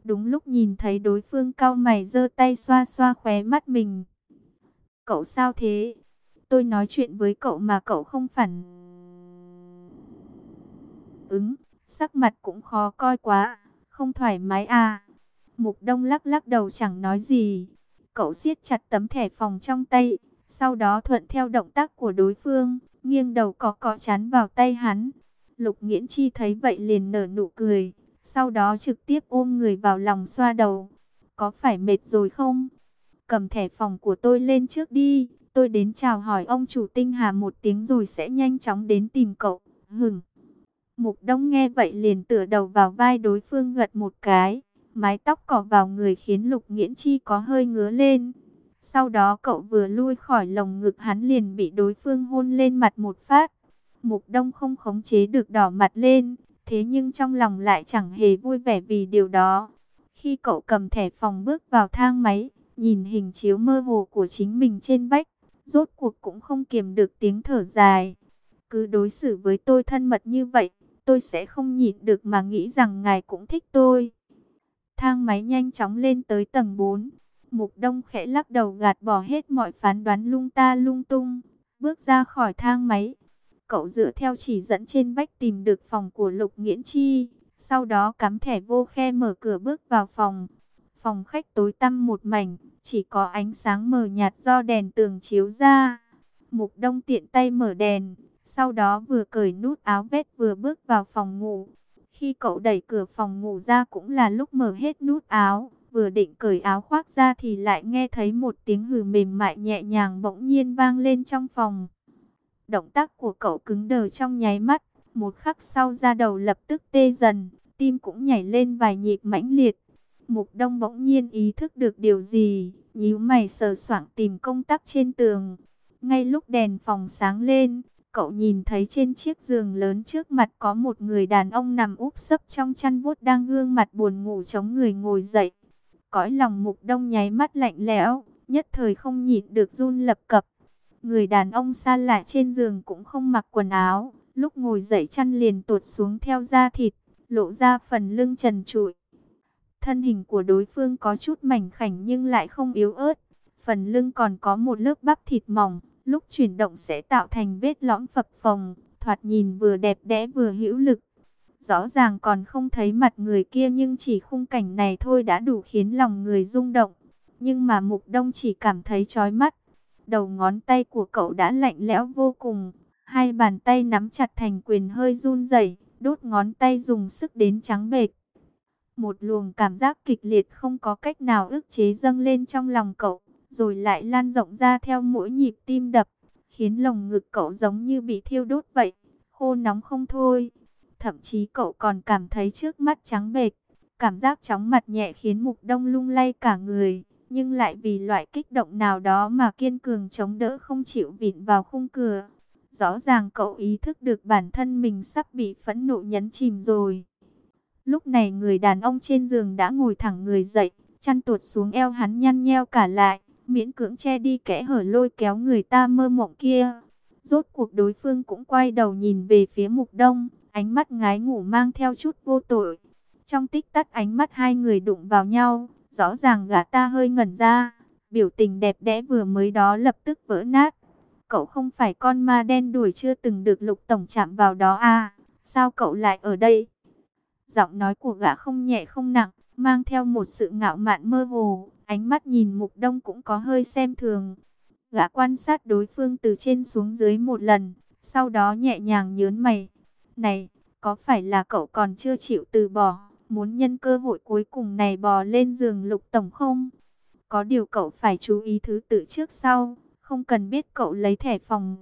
Đúng lúc nhìn thấy đối phương cau mày giơ tay xoa xoa khóe mắt mình. Cậu sao thế? Tôi nói chuyện với cậu mà cậu không phản ứng, sắc mặt cũng khó coi quá, không thoải mái à? Mục Đông lắc lắc đầu chẳng nói gì. Cậu siết chặt tấm thẻ phòng trong tay, sau đó thuận theo động tác của đối phương, nghiêng đầu cọ cọ chán vào tay hắn. Lục Nghiễn Chi thấy vậy liền nở nụ cười, sau đó trực tiếp ôm người vào lòng xoa đầu. Có phải mệt rồi không? Cầm thẻ phòng của tôi lên trước đi, tôi đến chào hỏi ông chủ Tinh Hà một tiếng rồi sẽ nhanh chóng đến tìm cậu. Hửng. Mục Đông nghe vậy liền tựa đầu vào vai đối phương gật một cái, mái tóc cọ vào người khiến Lục Nghiễn Chi có hơi ngứa lên. Sau đó cậu vừa lui khỏi lồng ngực hắn liền bị đối phương hôn lên mặt một phát. Mục Đông không khống chế được đỏ mặt lên, thế nhưng trong lòng lại chẳng hề vui vẻ vì điều đó. Khi cậu cầm thẻ phòng bước vào thang máy, nhìn hình chiếu mơ hồ của chính mình trên vách, rốt cuộc cũng không kiềm được tiếng thở dài. Cứ đối xử với tôi thân mật như vậy, tôi sẽ không nhịn được mà nghĩ rằng ngài cũng thích tôi. Thang máy nhanh chóng lên tới tầng bốn. Mục Đông khẽ lắc đầu gạt bỏ hết mọi phán đoán lung ta lung tung, bước ra khỏi thang máy. Cậu dựa theo chỉ dẫn trên vách tìm được phòng của Lục Nghiễn Chi, sau đó cắm thẻ vô khe mở cửa bước vào phòng. Phòng khách tối tăm một mảnh, chỉ có ánh sáng mờ nhạt do đèn tường chiếu ra. Mục Đông tiện tay mở đèn, sau đó vừa cởi nút áo vest vừa bước vào phòng ngủ. Khi cậu đẩy cửa phòng ngủ ra cũng là lúc mở hết nút áo, vừa định cởi áo khoác ra thì lại nghe thấy một tiếng hừ mềm mại nhẹ nhàng bỗng nhiên vang lên trong phòng. Động tác của cậu cứng đờ trong nháy mắt, một khắc sau da đầu lập tức tê dần, tim cũng nhảy lên vài nhịp mãnh liệt. Mục Đông bỗng nhiên ý thức được điều gì, nhíu mày sờ soạng tìm công tắc trên tường. Ngay lúc đèn phòng sáng lên, cậu nhìn thấy trên chiếc giường lớn trước mặt có một người đàn ông nằm úp sấp trong chăn vuốt đang gương mặt buồn ngủ chống người ngồi dậy. Cõi lòng Mục Đông nháy mắt lạnh lẽo, nhất thời không nhịn được run lập cập. Người đàn ông xa lạ trên giường cũng không mặc quần áo, lúc ngồi dậy chăn liền tuột xuống theo da thịt, lộ ra phần lưng trần trụi. Thân hình của đối phương có chút mảnh khảnh nhưng lại không yếu ớt, phần lưng còn có một lớp bắp thịt mỏng, lúc chuyển động sẽ tạo thành vết lõm phập phồng, thoạt nhìn vừa đẹp đẽ vừa hữu lực. Rõ ràng còn không thấy mặt người kia nhưng chỉ khung cảnh này thôi đã đủ khiến lòng người rung động. Nhưng mà Mục Đông chỉ cảm thấy chói mắt. Đầu ngón tay của cậu đã lạnh lẽo vô cùng, hai bàn tay nắm chặt thành quyền hơi run rẩy, đốt ngón tay dùng sức đến trắng bệch. Một luồng cảm giác kịch liệt không có cách nào ức chế dâng lên trong lòng cậu, rồi lại lan rộng ra theo mỗi nhịp tim đập, khiến lồng ngực cậu giống như bị thiêu đốt vậy, khô nóng không thôi. Thậm chí cậu còn cảm thấy trước mắt trắng bệch, cảm giác chóng mặt nhẹ khiến Mục Đông lung lay cả người, nhưng lại vì loại kích động nào đó mà kiên cường chống đỡ không chịu vịn vào khung cửa. Rõ ràng cậu ý thức được bản thân mình sắp bị phẫn nộ nhấn chìm rồi. Lúc này người đàn ông trên giường đã ngồi thẳng người dậy, chăn tuột xuống eo hắn nhăn nheo cả lại, miễn cưỡng che đi kẽ hở lôi kéo người ta mơ mộng kia. Rốt cuộc đối phương cũng quay đầu nhìn về phía Mục Đông, ánh mắt ngái ngủ mang theo chút vô tội. Trong tích tắc ánh mắt hai người đụng vào nhau, rõ ràng gã ta hơi ngẩn ra, biểu tình đẹp đẽ vừa mới đó lập tức vỡ nát. Cậu không phải con ma đen đuổi chưa từng được Lục tổng chạm vào đó à, sao cậu lại ở đây? Giọng nói của gã không nhẹ không nặng, mang theo một sự ngạo mạn mơ hồ, ánh mắt nhìn Mục Đông cũng có hơi xem thường. Gã quan sát đối phương từ trên xuống dưới một lần, sau đó nhẹ nhàng nhớn mày. Này, có phải là cậu còn chưa chịu từ bỏ, muốn nhân cơ hội cuối cùng này bò lên giường Lục tổng không? Có điều cậu phải chú ý thứ tự trước sau, không cần biết cậu lấy thẻ phòng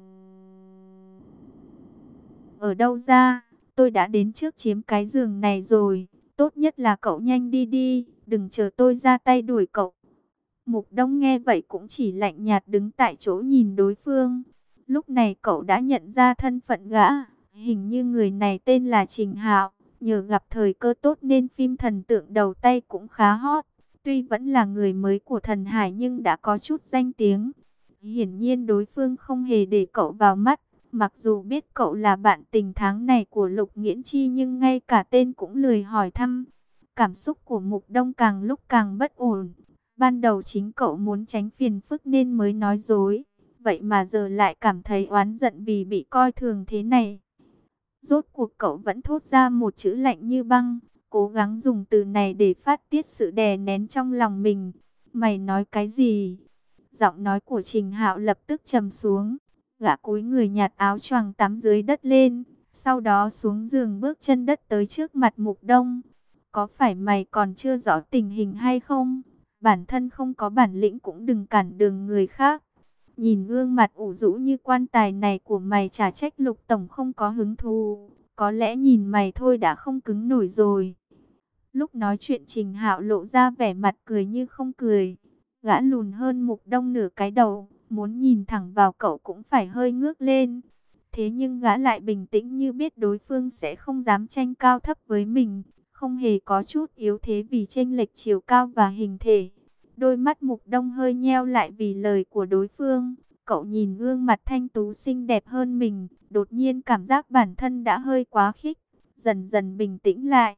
ở đâu ra. Tôi đã đến trước chiếm cái giường này rồi, tốt nhất là cậu nhanh đi đi, đừng chờ tôi ra tay đuổi cậu. Mục Đông nghe vậy cũng chỉ lạnh nhạt đứng tại chỗ nhìn đối phương. Lúc này cậu đã nhận ra thân phận gã, hình như người này tên là Trình Hạo, nhờ gặp thời cơ tốt nên phim thần tượng đầu tay cũng khá hot. Tuy vẫn là người mới của Thần Hải nhưng đã có chút danh tiếng. Hiển nhiên đối phương không hề để cậu vào mắt. Mặc dù biết cậu là bạn tình tháng này của Lục Nghiễn Chi nhưng ngay cả tên cũng lười hỏi thăm. cảm xúc của Mục Đông càng lúc càng bất ổn. Ban đầu chính cậu muốn tránh phiền phức nên mới nói dối. Vậy mà giờ lại cảm thấy oán giận vì bị coi thường thế này. Rốt cuộc cậu vẫn thốt ra một chữ lạnh như băng, cố gắng dùng từ này để phát tiết sự đè nén trong lòng mình. Mày nói cái gì? Giọng nói của Trình Hạo lập tức trầm xuống. Gã cúi người nhặt áo choàng tắm dưới đất lên, sau đó xuống giường bước chân đất tới trước mặt Mục Đông. Có phải mày còn chưa rõ tình hình hay không? Bản thân không có bản lĩnh cũng đừng cản đường người khác. Nhìn gương mặt ủ rũ như quan tài này của mày, chả trách Lục Tổng không có hứng thú. Có lẽ nhìn mày thôi đã không cứng nổi rồi. Lúc nói chuyện Trình Hạo lộ ra vẻ mặt cười như không cười. Gã lùn hơn Mục Đông nửa cái đầu, muốn nhìn thẳng vào cậu cũng phải hơi ngước lên. Thế nhưng gã lại bình tĩnh như biết đối phương sẽ không dám tranh cao thấp với mình. Không hề có chút yếu thế vì chênh lệch chiều cao và hình thể. Đôi mắt Mục Đông hơi nheo lại vì lời của đối phương. Cậu nhìn gương mặt thanh tú xinh đẹp hơn mình, đột nhiên cảm giác bản thân đã hơi quá khích, dần dần bình tĩnh lại.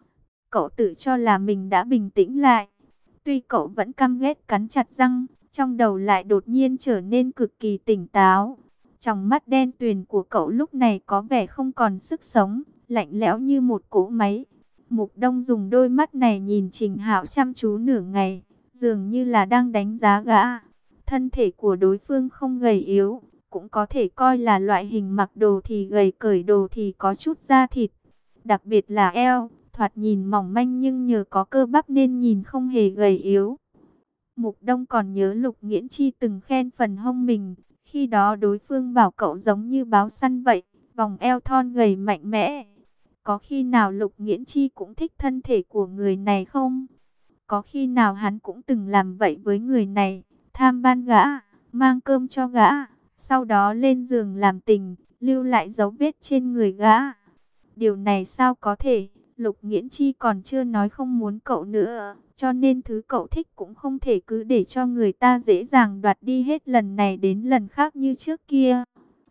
Cậu tự cho là mình đã bình tĩnh lại. Tuy cậu vẫn căm ghét cắn chặt răng, trong đầu lại đột nhiên trở nên cực kỳ tỉnh táo. Trong mắt đen tuyền của cậu lúc này có vẻ không còn sức sống, lạnh lẽo như một cỗ máy. Mục Đông dùng đôi mắt này nhìn Trình Hạo chăm chú nửa ngày, dường như là đang đánh giá gã. Thân thể của đối phương không gầy yếu, cũng có thể coi là loại hình mặc đồ thì gầy, cởi đồ thì có chút da thịt. Đặc biệt là eo, thoạt nhìn mỏng manh nhưng nhờ có cơ bắp nên nhìn không hề gầy yếu. Mục Đông còn nhớ Lục Nghiễn Chi từng khen phần hông mình, khi đó đối phương bảo cậu giống như báo săn vậy, vòng eo thon gầy mạnh mẽ. Có khi nào Lục Nghiễn Chi cũng thích thân thể của người này không? Có khi nào hắn cũng từng làm vậy với người này, tham ban gã, mang cơm cho gã, sau đó lên giường làm tình, lưu lại dấu vết trên người gã? Điều này sao có thể? Lục Nghiễn Chi còn chưa nói không muốn cậu nữa, cho nên thứ cậu thích cũng không thể cứ để cho người ta dễ dàng đoạt đi hết lần này đến lần khác như trước kia.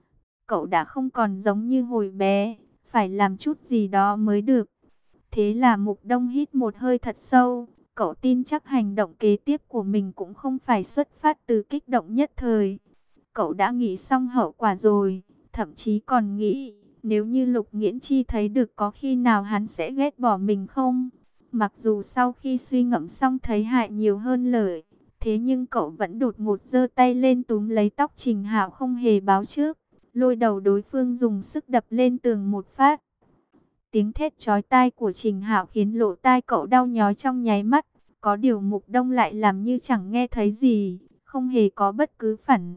Cậu đã không còn giống như hồi bé, phải làm chút gì đó mới được. Thế là Mục Đông hít một hơi thật sâu, cậu tin chắc hành động kế tiếp của mình cũng không phải xuất phát từ kích động nhất thời. Cậu đã nghĩ xong hậu quả rồi, thậm chí còn nghĩ, nếu như Lục Nghiễn Chi thấy được có khi nào hắn sẽ ghét bỏ mình không? Mặc dù sau khi suy ngẫm xong thấy hại nhiều hơn lợi, thế nhưng cậu vẫn đột ngột giơ tay lên túm lấy tóc Trình Hạo không hề báo trước, lôi đầu đối phương dùng sức đập lên tường một phát. Tiếng thét chói tai của Trình Hạo khiến lỗ tai cậu đau nhói trong nháy mắt, có điều Mục Đông lại làm như chẳng nghe thấy gì, không hề có bất cứ phản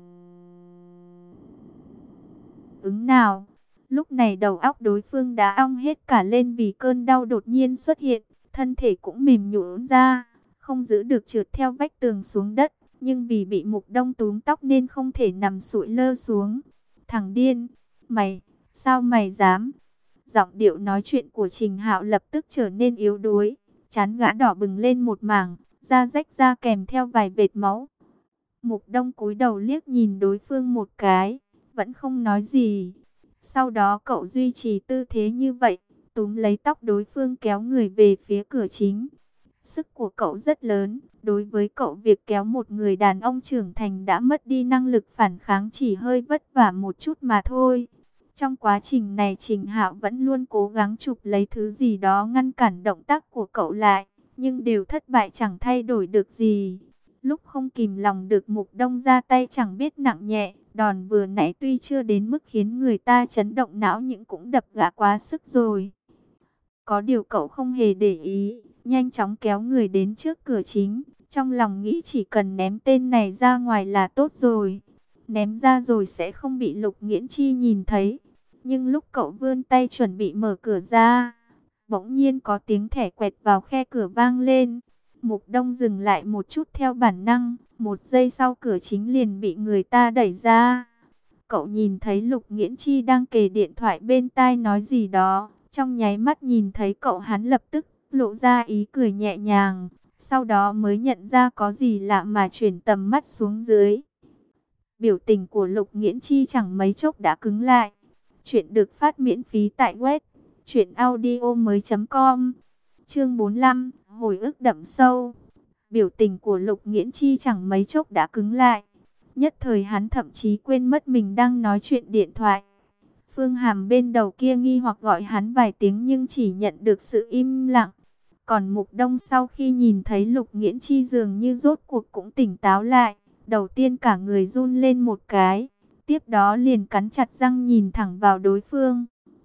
ứng nào. Lúc này đầu óc đối phương đã ong hết cả lên vì cơn đau đột nhiên xuất hiện, thân thể cũng mềm nhũn ra, không giữ được trượt theo vách tường xuống đất, nhưng vì bị Mục Đông túm tóc nên không thể nằm sụi lơ xuống. Thằng điên, mày, sao mày dám? Giọng điệu nói chuyện của Trình Hạo lập tức trở nên yếu đuối, trán gã đỏ bừng lên một mảng, da rách ra kèm theo vài vệt máu. Mục Đông cúi đầu liếc nhìn đối phương một cái, vẫn không nói gì. Sau đó cậu duy trì tư thế như vậy, túm lấy tóc đối phương kéo người về phía cửa chính. Sức của cậu rất lớn, đối với cậu việc kéo một người đàn ông trưởng thành đã mất đi năng lực phản kháng chỉ hơi vất vả một chút mà thôi. Trong quá trình này Trình Hạo vẫn luôn cố gắng chụp lấy thứ gì đó ngăn cản động tác của cậu lại, nhưng đều thất bại chẳng thay đổi được gì. Lúc không kìm lòng được Mục Đông ra tay chẳng biết nặng nhẹ, đòn vừa nãy tuy chưa đến mức khiến người ta chấn động não nhưng cũng đập gã quá sức rồi. Có điều cậu không hề để ý, nhanh chóng kéo người đến trước cửa chính, trong lòng nghĩ chỉ cần ném tên này ra ngoài là tốt rồi. Ném ra rồi sẽ không bị Lục Nghiễn Chi nhìn thấy. Nhưng lúc cậu vươn tay chuẩn bị mở cửa ra, bỗng nhiên có tiếng thẻ quẹt vào khe cửa vang lên. Mục Đông dừng lại một chút theo bản năng, một giây sau cửa chính liền bị người ta đẩy ra. Cậu nhìn thấy Lục Nghiễn Chi đang kề điện thoại bên tai nói gì đó, trong nháy mắt nhìn thấy cậu hắn lập tức lộ ra ý cười nhẹ nhàng, sau đó mới nhận ra có gì lạ mà chuyển tầm mắt xuống dưới. Biểu tình của Lục Nghiễn Chi chẳng mấy chốc đã cứng lại. Chuyện được phát miễn phí tại web truyện audio mới chấm com. Chương bốn mươi lăm, hồi ức đậm sâu. Biểu tình của Lục Nghiễn Chi chẳng mấy chốc đã cứng lại. Nhất thời hắn thậm chí quên mất mình đang nói chuyện điện thoại. Phương Hàm bên đầu kia nghi hoặc gọi hắn vài tiếng nhưng chỉ nhận được sự im lặng. Còn Mục Đông sau khi nhìn thấy Lục Nghiễn Chi dường như rốt cuộc cũng tỉnh táo lại. Đầu tiên cả người run lên một cái. Tiếp đó liền cắn chặt răng nhìn thẳng vào đối phương.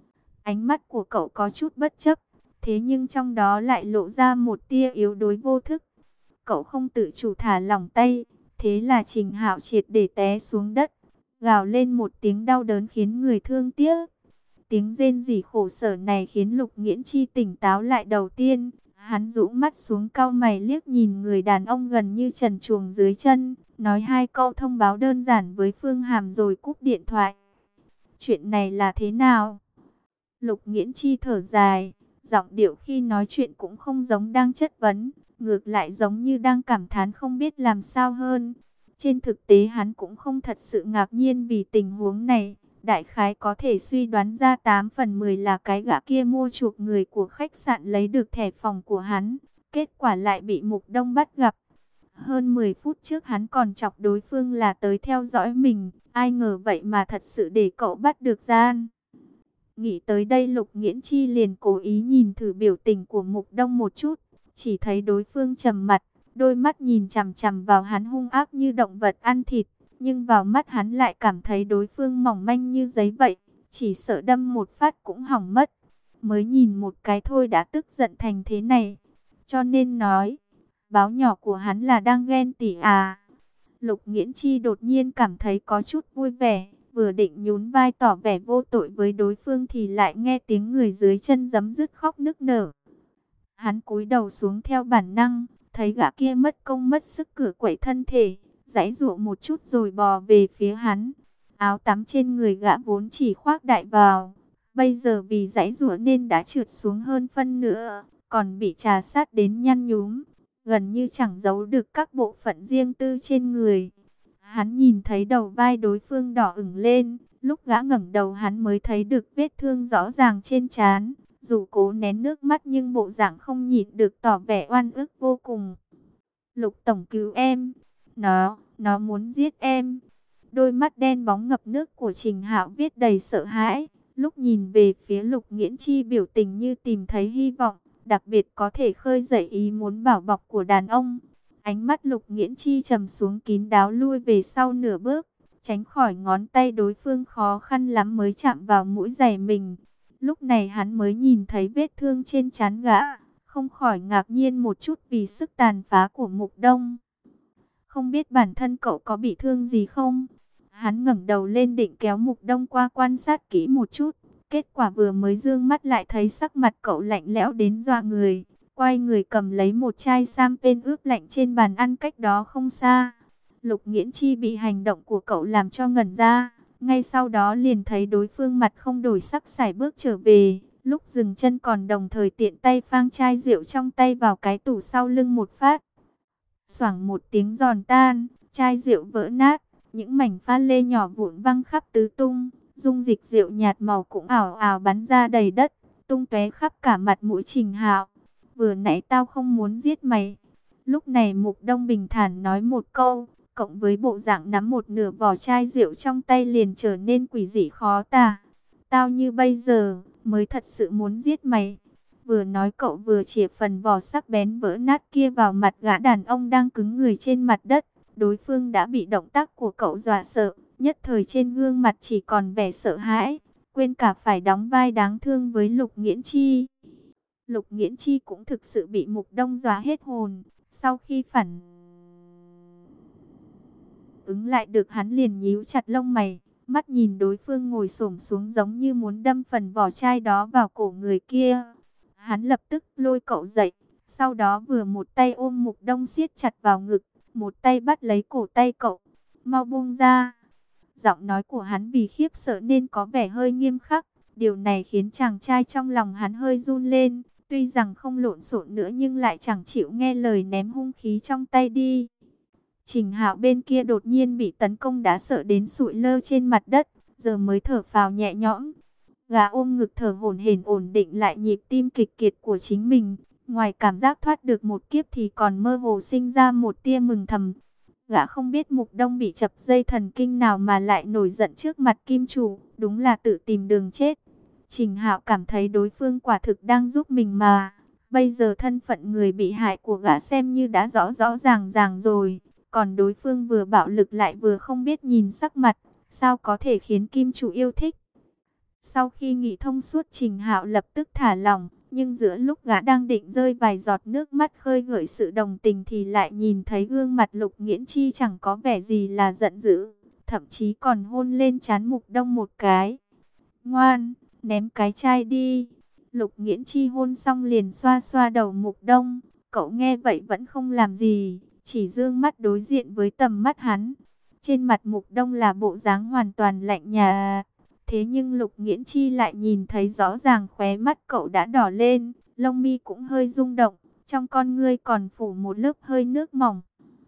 Ánh mắt của cậu có chút bất chấp. Thế nhưng trong đó lại lộ ra một tia yếu đuối vô thức. Cậu không tự chủ thả lỏng tay. Thế là Trình Hạo triệt để té xuống đất. Gào lên một tiếng đau đớn khiến người thương tiếc. Tiếng rên rỉ khổ sở này khiến Lục Nghiễn Chi tỉnh táo lại đầu tiên. Hắn rũ mắt xuống cau mày liếc nhìn người đàn ông gần như trần truồng dưới chân. Nói hai câu thông báo đơn giản với Phương Hàm rồi cúp điện thoại. Chuyện này là thế nào? Lục Nghiễn Chi thở dài. Giọng điệu khi nói chuyện cũng không giống đang chất vấn. Ngược lại giống như đang cảm thán không biết làm sao hơn. Trên thực tế hắn cũng không thật sự ngạc nhiên vì tình huống này. Đại khái có thể suy đoán ra tám phần mười là cái gã kia mua chuộc người của khách sạn lấy được thẻ phòng của hắn. Kết quả lại bị Mục Đông bắt gặp. Hơn mười phút trước hắn còn chọc đối phương là tới theo dõi mình. Ai ngờ vậy mà thật sự để cậu bắt được gian. Nghĩ tới đây Lục Nghiễn Chi liền cố ý nhìn thử biểu tình của Mục Đông một chút. Chỉ thấy đối phương trầm mặt. Đôi mắt nhìn chằm chằm vào hắn hung ác như động vật ăn thịt. Nhưng vào mắt hắn lại cảm thấy đối phương mỏng manh như giấy vậy. Chỉ sợ đâm một phát cũng hỏng mất. Mới nhìn một cái thôi đã tức giận thành thế này. Cho nên nói, báo nhỏ của hắn là đang ghen tị à. Lục Nghiễn Chi đột nhiên cảm thấy có chút vui vẻ. Vừa định nhún vai tỏ vẻ vô tội với đối phương thì lại nghe tiếng người dưới chân giấm dứt khóc nức nở. Hắn cúi đầu xuống theo bản năng. Thấy gã kia mất công mất sức cựa quậy thân thể, giãy giụa một chút rồi bò về phía hắn. Áo tắm trên người gã vốn chỉ khoác đại vào, bây giờ vì giãy giụa nên đã trượt xuống hơn phân nửa, còn bị trà sát đến nhăn nhúm, gần như chẳng giấu được các bộ phận riêng tư trên người. Hắn nhìn thấy đầu vai đối phương đỏ ửng lên, lúc gã ngẩng đầu hắn mới thấy được vết thương rõ ràng trên trán. Dù cố nén nước mắt nhưng bộ dạng không nhịn được tỏ vẻ oan ức vô cùng. Lục tổng cứu em. Nó, nó muốn giết em. Đôi mắt đen bóng ngập nước của Trình Hạo viết đầy sợ hãi. Lúc nhìn về phía Lục Nghiễn Chi biểu tình như tìm thấy hy vọng. Đặc biệt có thể khơi dậy ý muốn bảo bọc của đàn ông. Ánh mắt Lục Nghiễn Chi trầm xuống kín đáo lui về sau nửa bước. Tránh khỏi ngón tay đối phương khó khăn lắm mới chạm vào mũi giày mình. Lúc này hắn mới nhìn thấy vết thương trên trán gã, không khỏi ngạc nhiên một chút vì sức tàn phá của Mục Đông. Không biết bản thân cậu có bị thương gì không? Hắn ngẩng đầu lên định kéo Mục Đông qua quan sát kỹ một chút. Kết quả vừa mới dương mắt lại thấy sắc mặt cậu lạnh lẽo đến dọa người. Quay người cầm lấy một chai champagne ướp lạnh trên bàn ăn cách đó không xa. Lục Nghiễn Chi bị hành động của cậu làm cho ngẩn ra. Ngay sau đó liền thấy đối phương mặt không đổi sắc sải bước trở về. Lúc dừng chân còn đồng thời tiện tay phang chai rượu trong tay vào cái tủ sau lưng một phát. Xoảng một tiếng giòn tan, chai rượu vỡ nát. Những mảnh pha lê nhỏ vụn văng khắp tứ tung. Dung dịch rượu nhạt màu cũng ảo ảo bắn ra đầy đất. Tung tóe khắp cả mặt mũi Trình Hạo. Vừa nãy tao không muốn giết mày. Lúc này Mục Đông bình thản nói một câu. Cộng với bộ dạng nắm một nửa vỏ chai rượu trong tay liền trở nên quỷ dị khó tả. Tao như bây giờ, mới thật sự muốn giết mày. Vừa nói cậu vừa chĩa phần vỏ sắc bén vỡ nát kia vào mặt gã đàn ông đang cứng người trên mặt đất. Đối phương đã bị động tác của cậu dọa sợ, nhất thời trên gương mặt chỉ còn vẻ sợ hãi, quên cả phải đóng vai đáng thương với Lục Nghiễn Chi. Lục Nghiễn Chi cũng thực sự bị Mục Đông dọa hết hồn, sau khi phản ứng lại được hắn liền nhíu chặt lông mày, mắt nhìn đối phương ngồi xổm xuống giống như muốn đâm phần vỏ chai đó vào cổ người kia. Hắn lập tức lôi cậu dậy, sau đó vừa một tay ôm Mục Đông siết chặt vào ngực, một tay bắt lấy cổ tay cậu. Mau buông ra. Giọng nói của hắn vì khiếp sợ nên có vẻ hơi nghiêm khắc. Điều này khiến chàng trai trong lòng hắn hơi run lên. Tuy rằng không lộn xộn nữa nhưng lại chẳng chịu nghe lời ném hung khí trong tay đi. Trình Hạo bên kia đột nhiên bị tấn công đã sợ đến sụi lơ trên mặt đất, giờ mới thở phào nhẹ nhõm. Gã ôm ngực thở hổn hển ổn định lại nhịp tim kịch kiệt của chính mình, Ngoài cảm giác thoát được một kiếp thì còn mơ hồ sinh ra một tia mừng thầm. Gã không biết Mục Đông bị chập dây thần kinh nào mà lại nổi giận trước mặt kim chủ, đúng là tự tìm đường chết. Trình Hạo cảm thấy đối phương quả thực đang giúp mình mà. Bây giờ thân phận người bị hại của gã xem như đã rõ rõ ràng ràng rồi. Còn đối phương vừa bạo lực lại vừa không biết nhìn sắc mặt, sao có thể khiến kim chủ yêu thích. Sau khi nghĩ thông suốt, Trình Hạo lập tức thả lỏng, nhưng giữa lúc gã đang định rơi vài giọt nước mắt khơi gợi sự đồng tình thì lại nhìn thấy gương mặt Lục Nghiễn Chi chẳng có vẻ gì là giận dữ, thậm chí còn hôn lên trán Mục Đông một cái. Ngoan, ném cái chai đi. Lục Nghiễn Chi hôn xong liền xoa xoa đầu Mục Đông, cậu nghe vậy vẫn không làm gì, chỉ dương mắt đối diện với tầm mắt hắn. Trên mặt Mục Đông là bộ dáng hoàn toàn lạnh nhạt. Thế nhưng Lục Nghiễn Chi lại nhìn thấy rõ ràng khóe mắt cậu đã đỏ lên, lông mi cũng hơi rung động, trong con ngươi còn phủ một lớp hơi nước mỏng.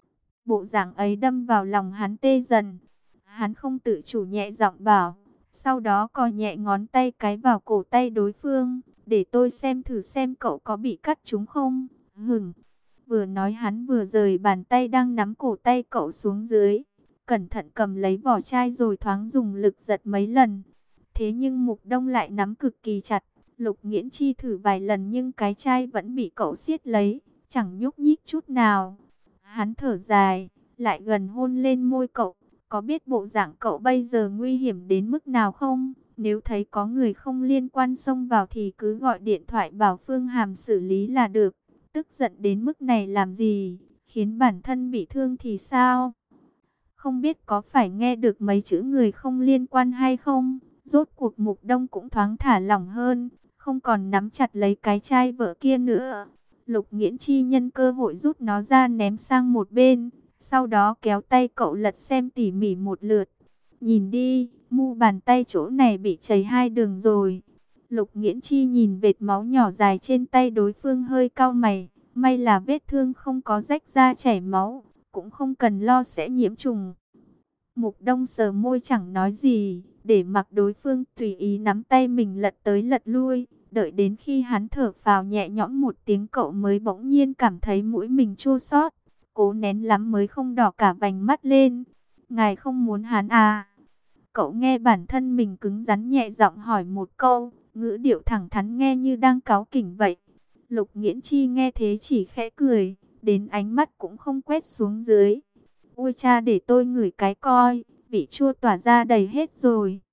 Bộ dạng ấy đâm vào lòng hắn tê dần. Hắn không tự chủ nhẹ giọng bảo, sau đó cò nhẹ ngón tay cái vào cổ tay đối phương, để tôi xem thử xem cậu có bị cắt trúng không. Hửng. Vừa nói hắn vừa rời bàn tay đang nắm cổ tay cậu xuống dưới, cẩn thận cầm lấy vỏ chai rồi thoáng dùng lực giật mấy lần. Thế nhưng Mục Đông lại nắm cực kỳ chặt. Lục Nghiễn Chi thử vài lần nhưng cái chai vẫn bị cậu siết lấy, chẳng nhúc nhích chút nào. Hắn thở dài, lại gần hôn lên môi cậu. Có biết bộ dạng cậu bây giờ nguy hiểm đến mức nào không? Nếu thấy có người không liên quan xông vào thì cứ gọi điện thoại bảo Phương Hàm xử lý là được. Tức giận đến mức này làm gì? Khiến bản thân bị thương thì sao? Không biết có phải nghe được mấy chữ người không liên quan hay không? Rốt cuộc Mục Đông cũng thoáng thả lỏng hơn, không còn nắm chặt lấy cái chai vỡ kia nữa. Lục Nghiễn Chi nhân cơ hội rút nó ra ném sang một bên, sau đó kéo tay cậu lật xem tỉ mỉ một lượt. Nhìn đi, mu bàn tay chỗ này bị chảy hai đường rồi. Lục Nghiễn Chi nhìn vệt máu nhỏ dài trên tay đối phương hơi cau mày, may là vết thương không có rách ra chảy máu, cũng không cần lo sẽ nhiễm trùng. Mục Đông sờ môi chẳng nói gì, để mặc đối phương tùy ý nắm tay mình lật tới lật lui. Đợi đến khi hắn thở phào nhẹ nhõm một tiếng cậu mới bỗng nhiên cảm thấy mũi mình chua xót, cố nén lắm mới không đỏ cả vành mắt lên. Ngài không muốn hắn à? Cậu nghe bản thân mình cứng rắn nhẹ giọng hỏi một câu, ngữ điệu thẳng thắn nghe như đang cáu kỉnh vậy. Lục Nghiễn Chi nghe thế chỉ khẽ cười, đến ánh mắt cũng không quét xuống dưới. Ôi cha, để tôi ngửi cái coi, vị chua tỏa ra đầy hết rồi.